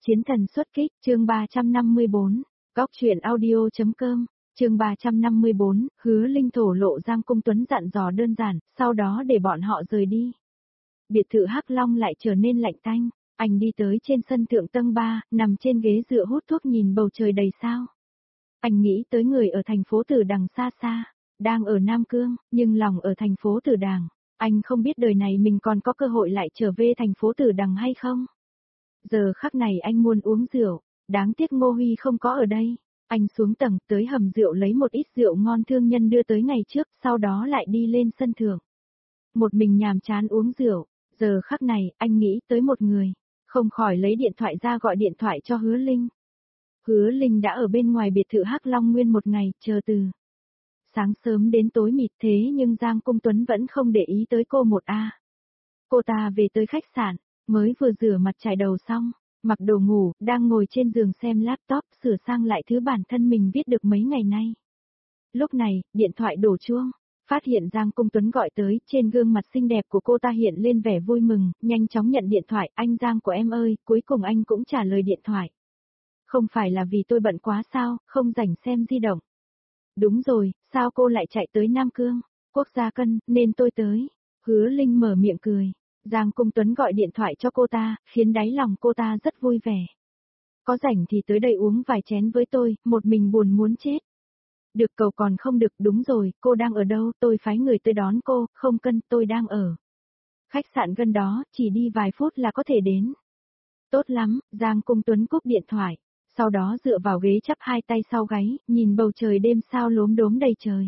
Chiến thần xuất kích, chương 354, góc truyện audio.com, chương 354, Hứa Linh thổ lộ Giang Cung Tuấn dặn dò đơn giản, sau đó để bọn họ rời đi. Biệt thự Hắc Long lại trở nên lạnh tanh, anh đi tới trên sân thượng tầng 3, nằm trên ghế dựa hút thuốc nhìn bầu trời đầy sao. Anh nghĩ tới người ở thành phố Tử Đằng xa xa, đang ở Nam Cương, nhưng lòng ở thành phố Tử Đằng. Anh không biết đời này mình còn có cơ hội lại trở về thành phố Tử Đằng hay không. Giờ khắc này anh muốn uống rượu, đáng tiếc Ngô Huy không có ở đây. Anh xuống tầng tới hầm rượu lấy một ít rượu ngon thương nhân đưa tới ngày trước, sau đó lại đi lên sân thượng. Một mình nhàm chán uống rượu, giờ khắc này anh nghĩ tới một người, không khỏi lấy điện thoại ra gọi điện thoại cho Hứa Linh. Hứa Linh đã ở bên ngoài biệt thự Hắc Long nguyên một ngày, chờ từ sáng sớm đến tối mịt, thế nhưng Giang Cung Tuấn vẫn không để ý tới cô một a. Cô ta về tới khách sạn, mới vừa rửa mặt chải đầu xong, mặc đồ ngủ, đang ngồi trên giường xem laptop sửa sang lại thứ bản thân mình viết được mấy ngày nay. Lúc này, điện thoại đổ chuông, phát hiện Giang Cung Tuấn gọi tới, trên gương mặt xinh đẹp của cô ta hiện lên vẻ vui mừng, nhanh chóng nhận điện thoại, anh Giang của em ơi, cuối cùng anh cũng trả lời điện thoại. Không phải là vì tôi bận quá sao, không rảnh xem di động. Đúng rồi, sao cô lại chạy tới Nam Cương, quốc gia cân, nên tôi tới. Hứa Linh mở miệng cười. Giang Cung Tuấn gọi điện thoại cho cô ta, khiến đáy lòng cô ta rất vui vẻ. Có rảnh thì tới đây uống vài chén với tôi, một mình buồn muốn chết. Được cầu còn không được, đúng rồi, cô đang ở đâu, tôi phái người tới đón cô, không cân, tôi đang ở khách sạn gần đó, chỉ đi vài phút là có thể đến. Tốt lắm, Giang Cung Tuấn cúp điện thoại, sau đó dựa vào ghế chắp hai tay sau gáy, nhìn bầu trời đêm sao lốm đốm đầy trời.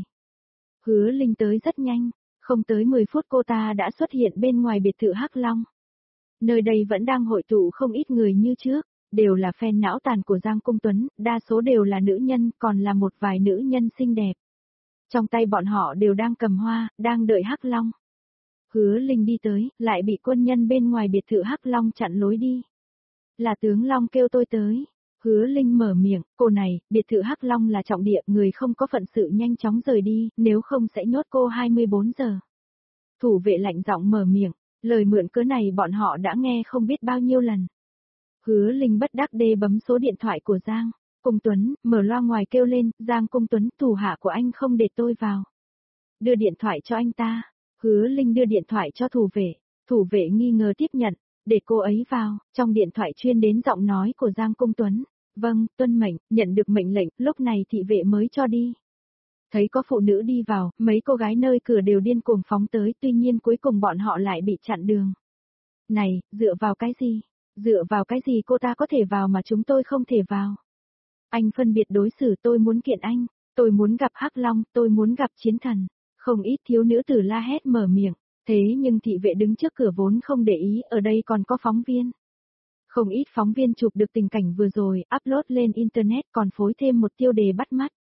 Hứa Linh tới rất nhanh. Không tới 10 phút cô ta đã xuất hiện bên ngoài biệt thự Hắc Long. Nơi đây vẫn đang hội tụ không ít người như trước, đều là fan não tàn của Giang Cung Tuấn, đa số đều là nữ nhân, còn là một vài nữ nhân xinh đẹp. Trong tay bọn họ đều đang cầm hoa, đang đợi Hắc Long. Hứa Linh đi tới, lại bị quân nhân bên ngoài biệt thự Hắc Long chặn lối đi. Là tướng Long kêu tôi tới. Hứa Linh mở miệng, cô này, biệt thự Hắc Long là trọng địa, người không có phận sự nhanh chóng rời đi, nếu không sẽ nhốt cô 24 giờ. Thủ vệ lạnh giọng mở miệng, lời mượn cớ này bọn họ đã nghe không biết bao nhiêu lần. Hứa Linh bất đắc dĩ bấm số điện thoại của Giang Cung Tuấn, mở loa ngoài kêu lên, Giang Cung Tuấn, thủ hạ của anh không để tôi vào. Đưa điện thoại cho anh ta. Hứa Linh đưa điện thoại cho thủ vệ nghi ngờ tiếp nhận. Để cô ấy vào, trong điện thoại chuyên đến giọng nói của Giang Cung Tuấn. Vâng, tuân mệnh, nhận được mệnh lệnh, lúc này thị vệ mới cho đi. Thấy có phụ nữ đi vào, mấy cô gái nơi cửa đều điên cuồng phóng tới, tuy nhiên cuối cùng bọn họ lại bị chặn đường. Này, dựa vào cái gì? Dựa vào cái gì cô ta có thể vào mà chúng tôi không thể vào? Anh phân biệt đối xử, tôi muốn kiện anh, tôi muốn gặp Hắc Long, tôi muốn gặp chiến thần. Không ít thiếu nữ tử la hét mở miệng. Thế nhưng thị vệ đứng trước cửa vốn không để ý, ở đây còn có phóng viên. Không ít phóng viên chụp được tình cảnh vừa rồi, upload lên internet còn phối thêm một tiêu đề bắt mắt.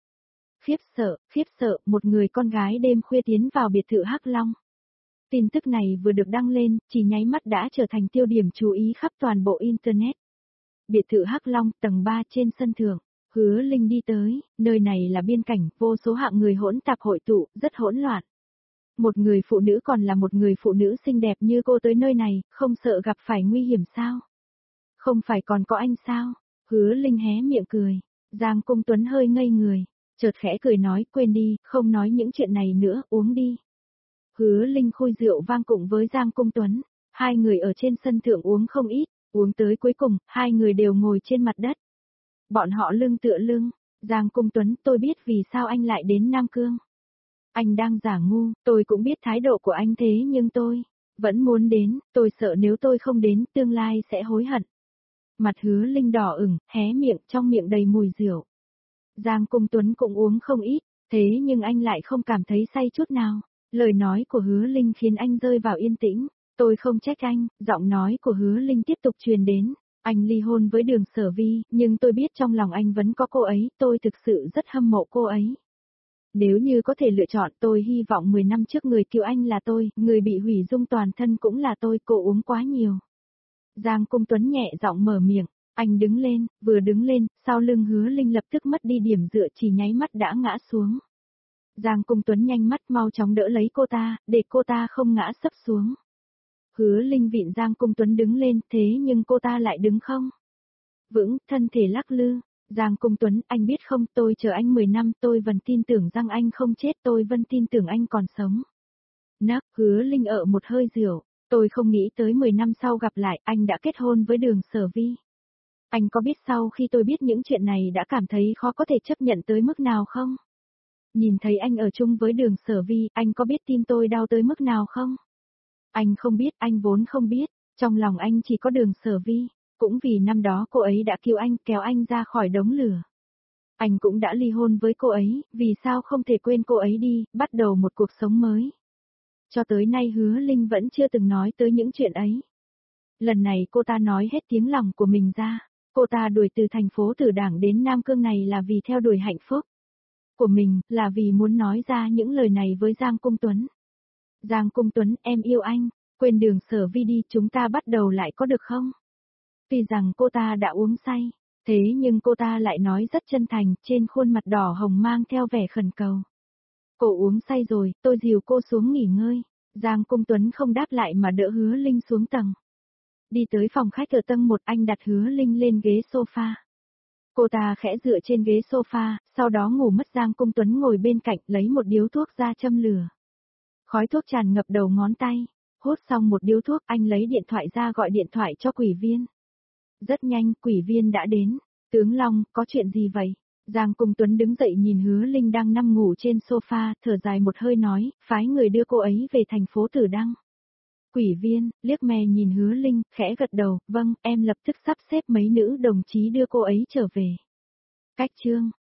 Khiếp sợ, một người con gái đêm khuya tiến vào biệt thự Hắc Long. Tin tức này vừa được đăng lên, chỉ nháy mắt đã trở thành tiêu điểm chú ý khắp toàn bộ internet. Biệt thự Hắc Long, tầng 3 trên sân thượng. Hứa Linh đi tới, nơi này là biên cảnh, vô số hạng người hỗn tạp hội tụ, rất hỗn loạn. Một người phụ nữ còn là một người phụ nữ xinh đẹp như cô tới nơi này, không sợ gặp phải nguy hiểm sao? Không phải còn có anh sao? Hứa Linh hé miệng cười. Giang Cung Tuấn hơi ngây người, chợt khẽ cười nói, quên đi, không nói những chuyện này nữa, uống đi. Hứa Linh khui rượu vang cùng với Giang Cung Tuấn, hai người ở trên sân thượng uống không ít, uống tới cuối cùng, hai người đều ngồi trên mặt đất. Bọn họ lưng tựa lưng. Giang Cung Tuấn, tôi biết vì sao anh lại đến Nam Cương. Anh đang giả ngu, tôi cũng biết thái độ của anh thế nhưng tôi vẫn muốn đến, tôi sợ nếu tôi không đến, tương lai sẽ hối hận. Mặt Hứa Linh đỏ ửng, hé miệng, trong miệng đầy mùi rượu. Giang Cung Tuấn cũng uống không ít, thế nhưng anh lại không cảm thấy say chút nào. Lời nói của Hứa Linh khiến anh rơi vào yên tĩnh. Tôi không trách anh, giọng nói của Hứa Linh tiếp tục truyền đến. Anh ly hôn với Đường Sở Vi, nhưng tôi biết trong lòng anh vẫn có cô ấy, tôi thực sự rất hâm mộ cô ấy. Nếu như có thể lựa chọn, tôi hy vọng 10 năm trước người cứu anh là tôi, người bị hủy dung toàn thân cũng là tôi, cô uống quá nhiều. Giang Cung Tuấn nhẹ giọng mở miệng, anh đứng lên, vừa đứng lên, sau lưng Hứa Linh lập tức mất đi điểm dựa, chỉ nháy mắt đã ngã xuống. Giang Cung Tuấn nhanh mắt mau chóng đỡ lấy cô ta, để cô ta không ngã sấp xuống. Hứa Linh vịn Giang Cung Tuấn đứng lên, thế nhưng cô ta lại đứng không vững, thân thể lắc lư. Giang Cung Tuấn, anh biết không, tôi chờ anh 10 năm, tôi vẫn tin tưởng rằng anh không chết, tôi vẫn tin tưởng anh còn sống. Nắc, Hứa Linh ở một hơi rượu, tôi không nghĩ tới 10 năm sau gặp lại, anh đã kết hôn với Đường Sở Vi. Anh có biết sau khi tôi biết những chuyện này đã cảm thấy khó có thể chấp nhận tới mức nào không? Nhìn thấy anh ở chung với Đường Sở Vi, anh có biết tim tôi đau tới mức nào không? Anh không biết, anh vốn không biết, trong lòng anh chỉ có Đường Sở Vi, cũng vì năm đó cô ấy đã cứu anh, kéo anh ra khỏi đống lửa. Anh cũng đã ly hôn với cô ấy, vì sao không thể quên cô ấy đi, bắt đầu một cuộc sống mới. Cho tới nay Hứa Linh vẫn chưa từng nói tới những chuyện ấy. Lần này cô ta nói hết tiếng lòng của mình ra, cô ta đuổi từ thành phố Tử Đảng đến Nam Cương này là vì theo đuổi hạnh phúc của mình, là vì muốn nói ra những lời này với Giang Cung Tuấn. Giang Cung Tuấn, em yêu anh, quên Đường Sở Vi đi, chúng ta bắt đầu lại có được không? Tuy rằng cô ta đã uống say, thế nhưng cô ta lại nói rất chân thành, trên khuôn mặt đỏ hồng mang theo vẻ khẩn cầu. Cô uống say rồi, tôi dìu cô xuống nghỉ ngơi. Giang Cung Tuấn không đáp lại mà đỡ Hứa Linh xuống tầng. Đi tới phòng khách ở tầng 1, anh đặt Hứa Linh lên ghế sofa. Cô ta khẽ dựa trên ghế sofa, sau đó ngủ mất. Giang Cung Tuấn ngồi bên cạnh lấy một điếu thuốc ra châm lửa. Khói thuốc tràn ngập đầu ngón tay. Hút xong một điếu thuốc, anh lấy điện thoại ra gọi điện thoại cho Quỷ Viên. Rất nhanh, Quỷ Viên đã đến. Tướng Long, có chuyện gì vậy? Giang Cung Tuấn đứng dậy nhìn Hứa Linh đang nằm ngủ trên sofa, thở dài một hơi nói, phái người đưa cô ấy về thành phố Tử Đăng. Quỷ Viên, liếc mè nhìn Hứa Linh, khẽ gật đầu, vâng, em lập tức sắp xếp mấy nữ đồng chí đưa cô ấy trở về. Cách chương